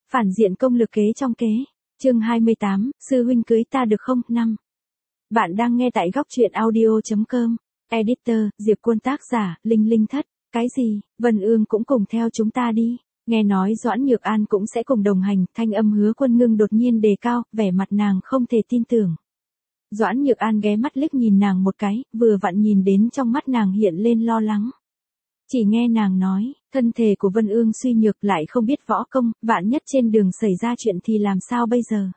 Phản diện công lực kế trong kế. Chương 28, sư huynh cưới ta được không? 5. Bạn đang nghe tại góc truyện audio.com. Editor, Diệp Quân tác giả, Linh Linh Thất. Cái gì? Vân Ương cũng cùng theo chúng ta đi. Nghe nói Doãn Nhược An cũng sẽ cùng đồng hành, thanh âm Hứa Quân Ngưng đột nhiên đề cao, vẻ mặt nàng không thể tin tưởng. Doãn Nhược An ghé mắt liếc nhìn nàng một cái, vừa vặn nhìn đến trong mắt nàng hiện lên lo lắng. Chỉ nghe nàng nói, thân thể của Vân Ương suy nhược lại không biết võ công, vạn nhất trên đường xảy ra chuyện thì làm sao bây giờ?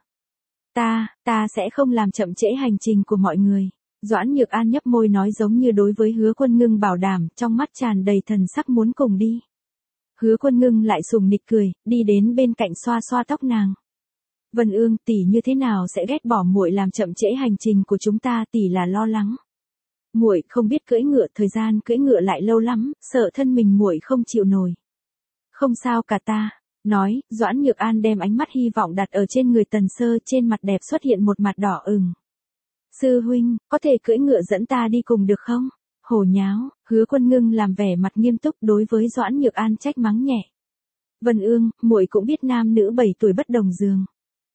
Ta sẽ không làm chậm trễ hành trình của mọi người. Doãn Nhược An nhấp môi nói giống như đối với Hứa Quân Ngưng bảo đảm, trong mắt tràn đầy thần sắc muốn cùng đi. Hứa Quân Ngưng lại sùng nịch cười, đi đến bên cạnh xoa xoa tóc nàng. Vân Ương, tỷ như thế nào sẽ ghét bỏ muội làm chậm trễ hành trình của chúng ta, tỷ là lo lắng. Muội không biết cưỡi ngựa, thời gian cưỡi ngựa lại lâu lắm, sợ thân mình muội không chịu nổi. Không sao cả ta. Nói, Doãn Nhược An đem ánh mắt hy vọng đặt ở trên người Tần Sơ, trên mặt đẹp xuất hiện một mặt đỏ ửng. Sư huynh, có thể cưỡi ngựa dẫn ta đi cùng được không? Hồ nháo, Hứa Quân Ngưng làm vẻ mặt nghiêm túc đối với Doãn Nhược An trách mắng nhẹ. Vân Ương, muội cũng biết nam nữ 7 tuổi bất đồng giường.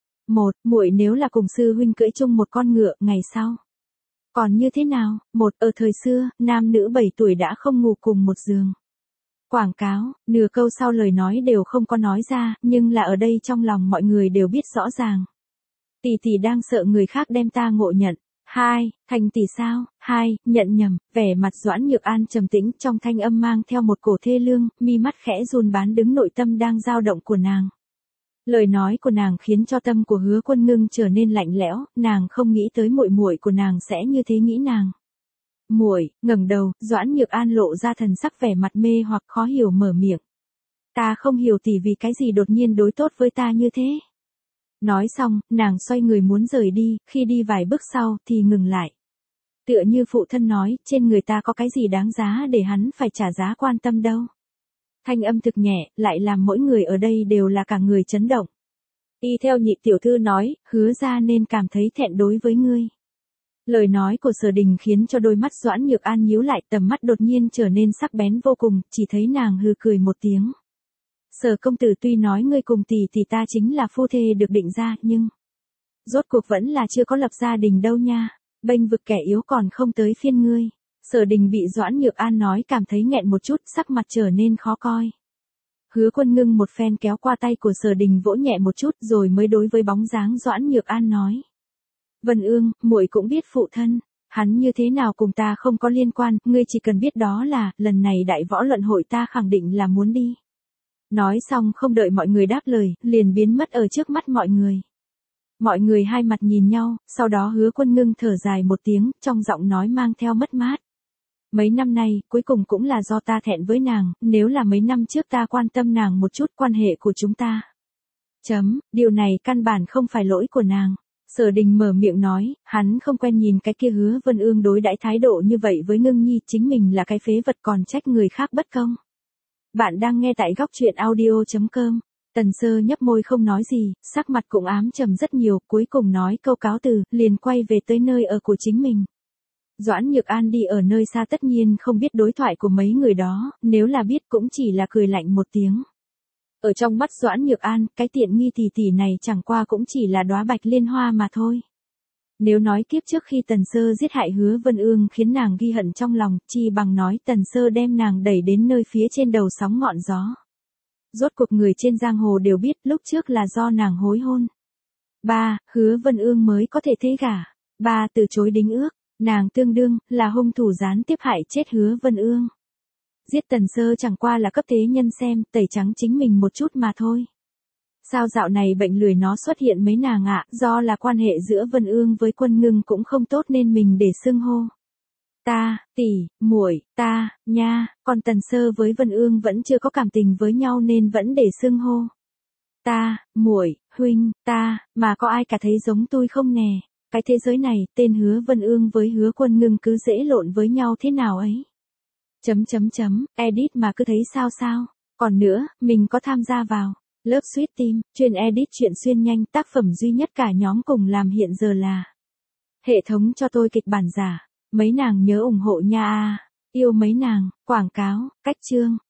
Muội nếu là cùng sư huynh cưỡi chung một con ngựa, ngày sau. Còn như thế nào? Ở thời xưa, nam nữ 7 tuổi đã không ngủ cùng một giường. Quảng cáo, nửa câu sau lời nói đều không có nói ra, nhưng là ở đây trong lòng mọi người đều biết rõ ràng. Tỷ đang sợ người khác đem ta ngộ nhận. Thành tỷ sao? Nhận nhầm, vẻ mặt Doãn Nhược An trầm tĩnh, trong thanh âm mang theo một cổ thê lương, mi mắt khẽ run bán đứng nội tâm đang dao động của nàng. Lời nói của nàng khiến cho tâm của Hứa Quân Ngưng trở nên lạnh lẽo, nàng không nghĩ tới muội của nàng sẽ như thế nghĩ nàng. Muội, ngẩng đầu, Doãn Nhược An lộ ra thần sắc vẻ mặt mê hoặc khó hiểu mở miệng. Ta không hiểu tỷ vì cái gì đột nhiên đối tốt với ta như thế. Nói xong, nàng xoay người muốn rời đi, khi đi vài bước sau thì ngừng lại. Tựa như phụ thân nói, trên người ta có cái gì đáng giá để hắn phải trả giá quan tâm đâu. Thanh âm thực nhẹ, lại làm mỗi người ở đây đều là cả người chấn động. Y theo nhị tiểu thư nói, Hứa ra nên cảm thấy thẹn đối với ngươi. Lời nói của Sở Đình khiến cho đôi mắt Doãn Nhược An nhíu lại, tầm mắt đột nhiên trở nên sắc bén vô cùng, chỉ thấy nàng hừ cười một tiếng. Sở công tử tuy nói ngươi cùng tỷ thì ta chính là phu thê được định ra, nhưng rốt cuộc vẫn là chưa có lập gia đình đâu nha, bênh vực kẻ yếu còn không tới phiên ngươi. Sở Đình bị Doãn Nhược An nói cảm thấy nghẹn một chút, sắc mặt trở nên khó coi. Hứa Quân Ngưng một phen kéo qua tay của Sở Đình vỗ nhẹ một chút rồi mới đối với bóng dáng Doãn Nhược An nói. Vân Ương, muội cũng biết phụ thân, hắn như thế nào cùng ta không có liên quan, ngươi chỉ cần biết đó là, lần này đại võ luận hội ta khẳng định là muốn đi. Nói xong không đợi mọi người đáp lời, liền biến mất ở trước mắt mọi người. Mọi người hai mặt nhìn nhau, sau đó Hứa Quân Ngưng thở dài một tiếng, trong giọng nói mang theo mất mát. Mấy năm nay, cuối cùng cũng là do ta thẹn với nàng, nếu là mấy năm trước ta quan tâm nàng một chút quan hệ của chúng ta. Điều này căn bản không phải lỗi của nàng. Sở Đình mở miệng nói, hắn không quen nhìn cái kia Hứa Vân Ương đối đãi thái độ như vậy với Ngưng Nhi, chính mình là cái phế vật còn trách người khác bất công. Bạn đang nghe tại góc truyện audio.com. Tần Sơ nhấp môi không nói gì, sắc mặt cũng ám trầm rất nhiều, cuối cùng nói câu cáo từ, liền quay về tới nơi ở của chính mình. Doãn Nhược An đi ở nơi xa tất nhiên không biết đối thoại của mấy người đó, nếu là biết cũng chỉ là cười lạnh một tiếng. Ở trong mắt Doãn Nhược An, cái tiện nghi tỷ này chẳng qua cũng chỉ là đóa bạch liên hoa mà thôi. Nếu nói kiếp trước khi Tần Sơ giết hại Hứa Vân Ương khiến nàng ghi hận trong lòng, chi bằng nói Tần Sơ đem nàng đẩy đến nơi phía trên đầu sóng ngọn gió. Rốt cuộc người trên giang hồ đều biết lúc trước là do nàng hối hôn. Hứa Vân Ương mới có thể thế gả. Từ chối đính ước, nàng tương đương là hung thủ gián tiếp hại chết Hứa Vân Ương. Giết Tần Sơ chẳng qua là cấp thế nhân xem, tẩy trắng chính mình một chút mà thôi. Sao dạo này bệnh lười nó xuất hiện mấy nàng ạ, do là quan hệ giữa Vân Ương với Quân Ngưng cũng không tốt nên mình để xưng hô. Ta, tỷ, muội, ta, nha, còn Tần Sơ với Vân Ương vẫn chưa có cảm tình với nhau nên vẫn để xưng hô. Ta, muội, huynh, ta, mà có ai cả thấy giống tôi không nè, cái thế giới này, tên Hứa Vân Ương với Hứa Quân Ngưng cứ dễ lộn với nhau thế nào ấy. Edit mà cứ thấy sao. Còn nữa, mình có tham gia vào lớp Sweet Team, chuyên edit truyện xuyên nhanh, tác phẩm duy nhất cả nhóm cùng làm hiện giờ là hệ thống cho tôi kịch bản giả. Mấy nàng nhớ ủng hộ nha. Yêu mấy nàng. Quảng cáo, cách chương.